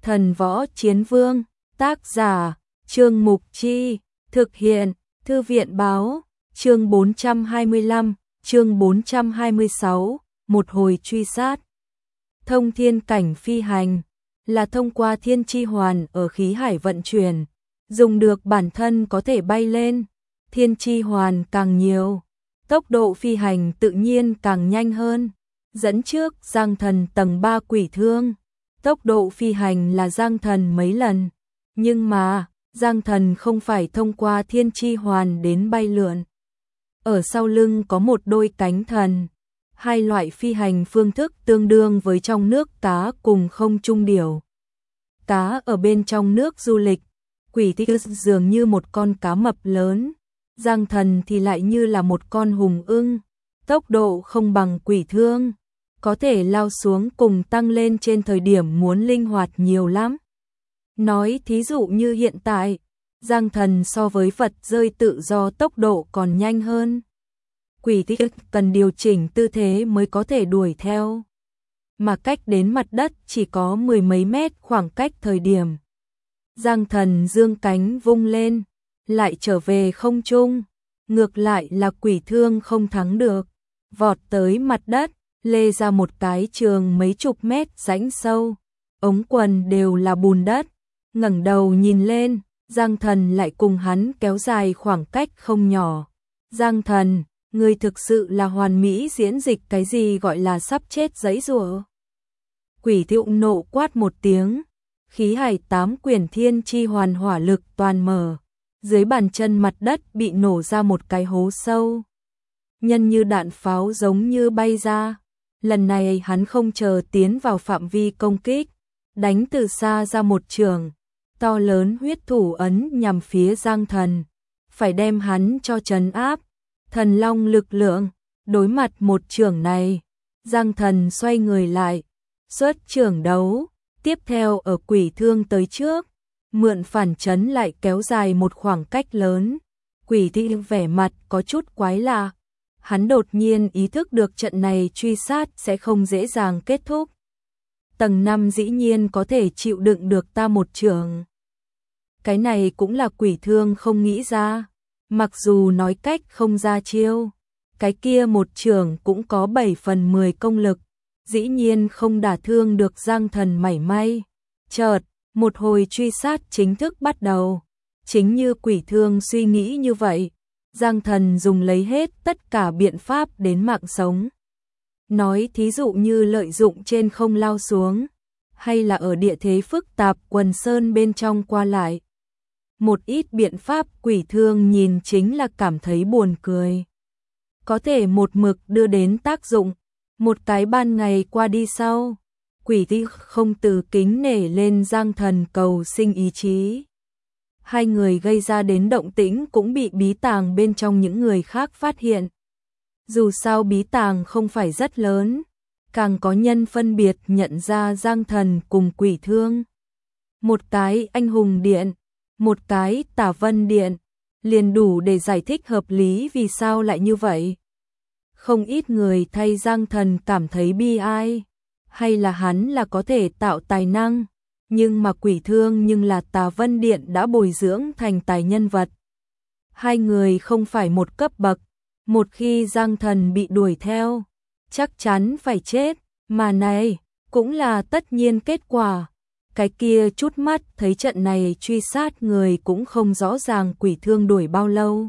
Thần Võ Chiến Vương, tác giả, Trương Mục Chi, thực hiện, Thư viện Báo, chương 425, chương 426, một hồi truy sát. Thông thiên cảnh phi hành, là thông qua thiên chi hoàn ở khí hải vận chuyển, dùng được bản thân có thể bay lên, thiên chi hoàn càng nhiều, tốc độ phi hành tự nhiên càng nhanh hơn. Dẫn trước Giang Thần tầng 3 quỷ thương, tốc độ phi hành là Giang Thần mấy lần, nhưng mà Giang Thần không phải thông qua thiên chi hoàn đến bay lượn. Ở sau lưng có một đôi cánh thần, hai loại phi hành phương thức tương đương với trong nước cá cùng không trung điểu. Cá ở bên trong nước du lịch, quỷ thi dường như một con cá mập lớn, Giang Thần thì lại như là một con hùng ưng, tốc độ không bằng quỷ thương, có thể lao xuống cùng tăng lên trên thời điểm muốn linh hoạt nhiều lắm. Nói thí dụ như hiện tại, Giang Thần so với Phật rơi tự do tốc độ còn nhanh hơn. Quỷ thi cần điều chỉnh tư thế mới có thể đuổi theo, mà cách đến mặt đất chỉ có mười mấy mét khoảng cách thời điểm. Giang Thần dương cánh vung lên, lại trở về không trung, ngược lại là quỷ thương không thắng được, vọt tới mặt đất, lê ra một cái trường mấy chục mét rãnh sâu, ống quần đều là bùn đất, ngẩng đầu nhìn lên, Giang Thần lại cùng hắn kéo dài khoảng cách không nhỏ. Giang Thần, người thực sự là hoàn mỹ diễn dịch cái gì gọi là sắp chết giãy giụa. Quỷ thiệu nộ quát một tiếng, khí hải 8 quyển thiên chi hoàn hỏa lực toàn mở, dưới bàn chân mặt đất bị nổ ra một cái hố sâu. Nhân như đạn pháo giống như bay ra, lần này hắn không chờ tiến vào phạm vi công kích, đánh từ xa ra một trường, to lớn huyết thủ ấn nhằm phía Giang Thần, phải đem hắn cho trấn áp. Thần long lực lượng, đối mặt một trường này, Giang Thần xoay người lại, xuất trường đấu, tiếp theo ở quỷ thương tới trước, mượn phản chấn lại kéo dài một khoảng cách lớn. Quỷ thi vẻ mặt có chút quái lạ, hắn đột nhiên ý thức được trận này truy sát sẽ không dễ dàng kết thúc. Tầng 5 dĩ nhiên có thể chịu đựng được ta một trường. Cái này cũng là quỷ thương không nghĩ ra. Mặc dù nói cách không ra chiêu, cái kia một trường cũng có 7/10 công lực, dĩ nhiên không đả thương được Giang Thần mảy may. Chợt, một hồi truy sát chính thức bắt đầu. Chính như quỷ thương suy nghĩ như vậy, Giang Thần dùng lấy hết tất cả biện pháp đến mạng sống. Nói thí dụ như lợi dụng trên không lao xuống, hay là ở địa thế phức tạp quần sơn bên trong qua lại. Một ít biện pháp quỷ thương nhìn chính là cảm thấy buồn cười. Có thể một mực đưa đến tác dụng, một cái ban ngày qua đi sau, quỷ thi không từ kính nể lên Giang Thần cầu sinh ý chí. Hai người gây ra đến động tĩnh cũng bị bí tàng bên trong những người khác phát hiện. Dù sao bí tàng không phải rất lớn, càng có nhân phân biệt nhận ra Giang Thần cùng quỷ thương. Một cái anh hùng điện, một cái tả vân điện, liền đủ để giải thích hợp lý vì sao lại như vậy. Không ít người thay Giang Thần cảm thấy bi ai, hay là hắn là có thể tạo tài năng, nhưng mà quỷ thương nhưng là tả vân điện đã bồi dưỡng thành tài nhân vật. Hai người không phải một cấp bậc, một khi Giang Thần bị đuổi theo, chắc chắn phải chết, mà này cũng là tất nhiên kết quả. Cái kia chút mắt thấy trận này truy sát người cũng không rõ ràng quỷ thương đuổi bao lâu.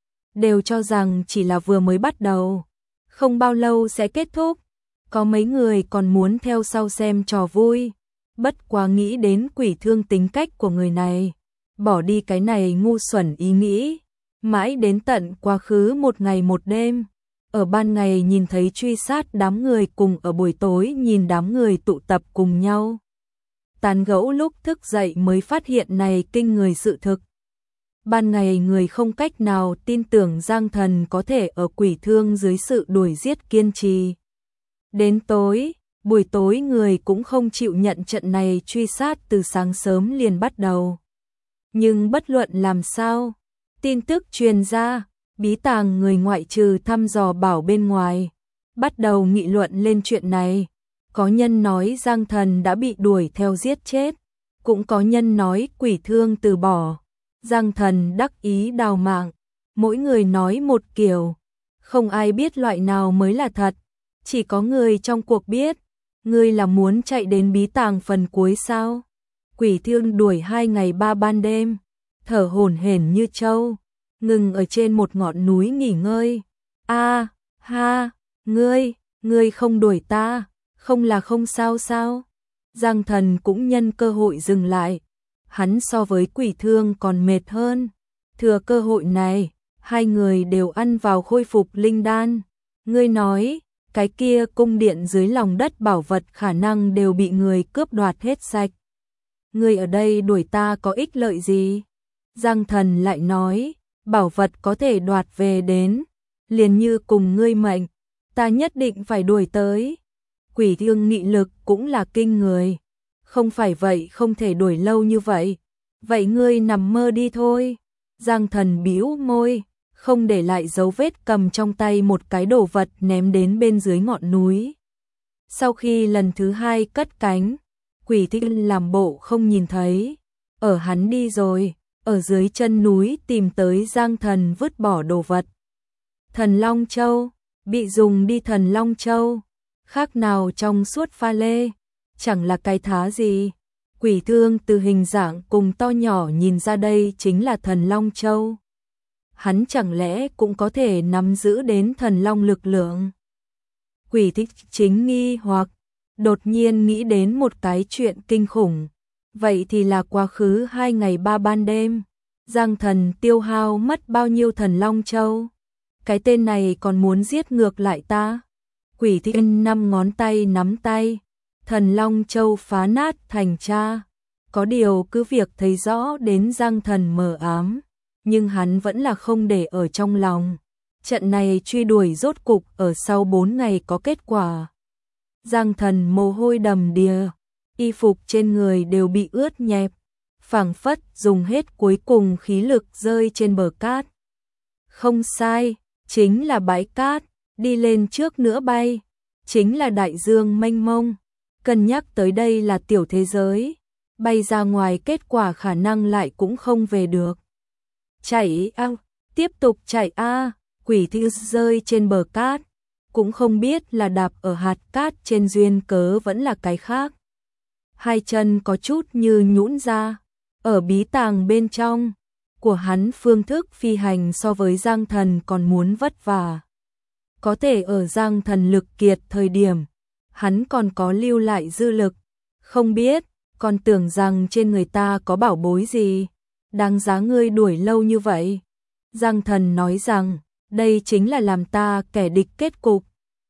Đều cho rằng chỉ là vừa mới bắt đầu, không bao lâu sẽ kết thúc. Có mấy người còn muốn theo sau xem trò vui. Bất quá nghĩ đến quỷ thương tính cách của người này, bỏ đi cái này ngu xuẩn ý nghĩ. Mãi đến tận quá khứ một ngày một đêm, ở ban ngày nhìn thấy truy sát đám người cùng ở buổi tối nhìn đám người tụ tập cùng nhau. Tán gẫu lúc thức dậy mới phát hiện này kinh người sự thực. Ban ngày người không cách nào tin tưởng Giang Thần có thể ở quỷ thương dưới sự đuổi giết kiên trì. Đến tối, buổi tối người cũng không chịu nhận trận này truy sát từ sáng sớm liền bắt đầu. Nhưng bất luận làm sao, tin tức truyền ra, bí tàng người ngoại trừ thăm dò bảo bên ngoài, bắt đầu nghị luận lên chuyện này. Có nhân nói Giang Thần đã bị đuổi theo giết chết, Cũng có nhân nói quỷ thương từ bỏ. Giang Thần đắc ý đào mạng. Mỗi người nói một kiểu. Không ai biết loại nào mới là thật. Chỉ có người trong cuộc biết. Ngươi là muốn chạy đến bí tàng phần cuối sao? Quỷ thương đuổi 2 ngày 3 ban đêm. Thở hổn hển như trâu. Ngừng ở trên một ngọn núi nghỉ ngơi. A, ha, ngươi không đuổi ta. Không là không sao sao? Giang Thần cũng nhân cơ hội dừng lại. Hắn so với quỷ thương còn mệt hơn. Thừa cơ hội này, hai người đều ăn vào khôi phục linh đan. Ngươi nói, cái kia cung điện dưới lòng đất bảo vật khả năng đều bị người cướp đoạt hết sạch. Ngươi ở đây đuổi ta có ích lợi gì? Giang Thần lại nói, bảo vật có thể đoạt về đến, liền như cùng ngươi mệnh, ta nhất định phải đuổi tới. Quỷ thương nghị lực cũng là kinh người. Không phải vậy không thể đuổi lâu như vậy. Vậy ngươi nằm mơ đi thôi. Giang Thần bĩu môi, không để lại dấu vết cầm trong tay một cái đồ vật ném đến bên dưới ngọn núi. Sau khi lần thứ 2 cất cánh, quỷ thương làm bộ không nhìn thấy. Ở hắn đi rồi, ở dưới chân núi tìm tới Giang Thần vứt bỏ đồ vật. Thần Long Châu, bị dùng đi Thần Long Châu. Khác nào trong suốt pha lê, chẳng là cái thá gì. Quỷ thương từ hình dạng cùng to nhỏ nhìn ra đây chính là Thần Long Châu. Hắn chẳng lẽ cũng có thể nắm giữ đến thần long lực lượng. Quỷ thích chính nghi hoặc đột nhiên nghĩ đến một cái chuyện kinh khủng. Vậy thì là quá khứ 2 ngày 3 ban đêm, Giang Thần tiêu hao mất bao nhiêu Thần Long Châu. Cái tên này còn muốn giết ngược lại ta. Quỷ thích 5 ngón tay nắm tay, Thần Long Châu phá nát thành cha. Có điều cứ việc thấy rõ đến Giang Thần mờ ám, nhưng hắn vẫn là không để ở trong lòng. Trận này truy đuổi rốt cục ở sau 4 ngày có kết quả. Giang Thần mồ hôi đầm đìa, y phục trên người đều bị ướt nhẹp, phảng phất dùng hết cuối cùng khí lực rơi trên bờ cát. Không sai, chính là bãi cát, đi lên trước nữa bay, chính là đại dương mênh mông. Cân nhắc tới đây là tiểu thế giới, bay ra ngoài kết quả khả năng lại cũng không về được. Chạy a, tiếp tục chạy a, quỷ thư rơi trên bờ cát, cũng không biết là đạp ở hạt cát trên duyên cớ vẫn là cái khác. Hai chân có chút như nhũn ra, ở bí tàng bên trong của hắn phương thức phi hành so với Giang Thần còn muốn vất vả. Có thể ở Giang Thần lực kiệt thời điểm, hắn còn có lưu lại dư lực, không biết, còn tưởng rằng trên người ta có bảo bối gì, đáng giá ngươi đuổi lâu như vậy. Giang Thần nói rằng, đây chính là làm ta kẻ địch kết cục.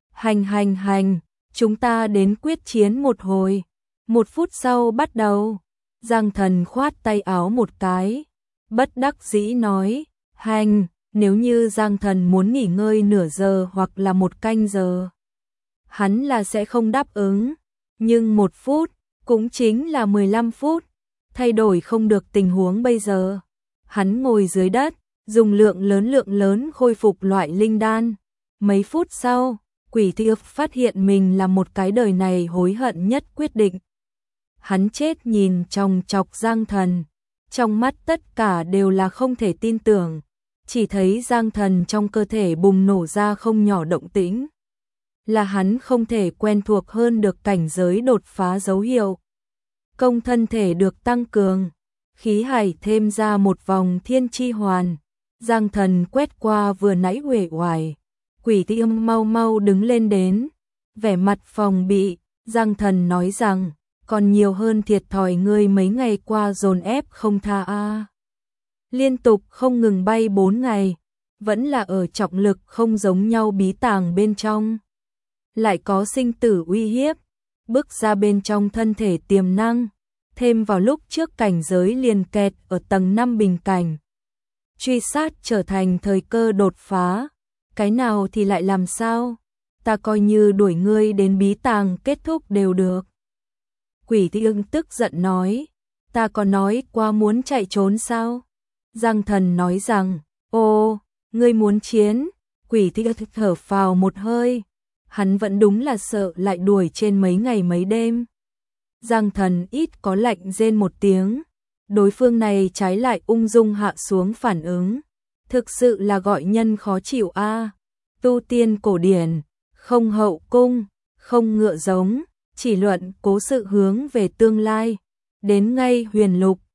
Hành, chúng ta đến quyết chiến một hồi. 1 phút sau bắt đầu. Giang Thần khoát tay áo một cái, bất đắc dĩ nói, hành, nếu như Giang Thần muốn nghỉ ngơi nửa giờ hoặc là 1 canh giờ, hắn là sẽ không đáp ứng, nhưng 1 phút, cũng chính là 15 phút, thay đổi không được tình huống bây giờ. Hắn ngồi dưới đất, dùng lượng lớn khôi phục loại linh đan. Mấy phút sau, quỷ thiệp phát hiện mình là một cái đời này hối hận nhất quyết định. Hắn chết nhìn chòng chọc Giang Thần, trong mắt tất cả đều là không thể tin tưởng, chỉ thấy Giang Thần trong cơ thể bùng nổ ra không nhỏ động tĩnh. Là hắn không thể quen thuộc hơn được cảnh giới đột phá dấu hiệu. Công thân thể được tăng cường, khí hải thêm ra một vòng thiên chi hoàn. Giang Thần quét qua vừa nãy uể oải, quỷ tiêm mau đứng lên đến, vẻ mặt phòng bị. Giang Thần nói rằng, còn nhiều hơn thiệt thòi ngươi mấy ngày qua dồn ép không tha a. Liên tục không ngừng bay 4 ngày, vẫn là ở trọng lực không giống nhau bí tàng bên trong. Lại có sinh tử uy hiếp, bước ra bên trong thân thể tiềm năng, thêm vào lúc trước cảnh giới liền kẹt ở tầng 5 bình cảnh. Truy sát trở thành thời cơ đột phá, cái nào thì lại làm sao, ta coi như đuổi ngươi đến bí tàng kết thúc đều được. Quỷ Thiêng tức giận nói, ta có nói qua muốn chạy trốn sao? Giang Thần nói rằng, ô, ngươi muốn chiến. Quỷ Thiêng thở phào một hơi, hắn vẫn đúng là sợ lại đuổi trên mấy ngày mấy đêm. Giang Thần ít có lạnh rên một tiếng, đối phương này trái lại ung dung hạ xuống phản ứng, thực sự là gọi nhân khó chịu a. Tu tiên cổ điển, không hậu cung, không ngựa giống, chỉ luận cố sự hướng về tương lai, đến ngay huyền lục,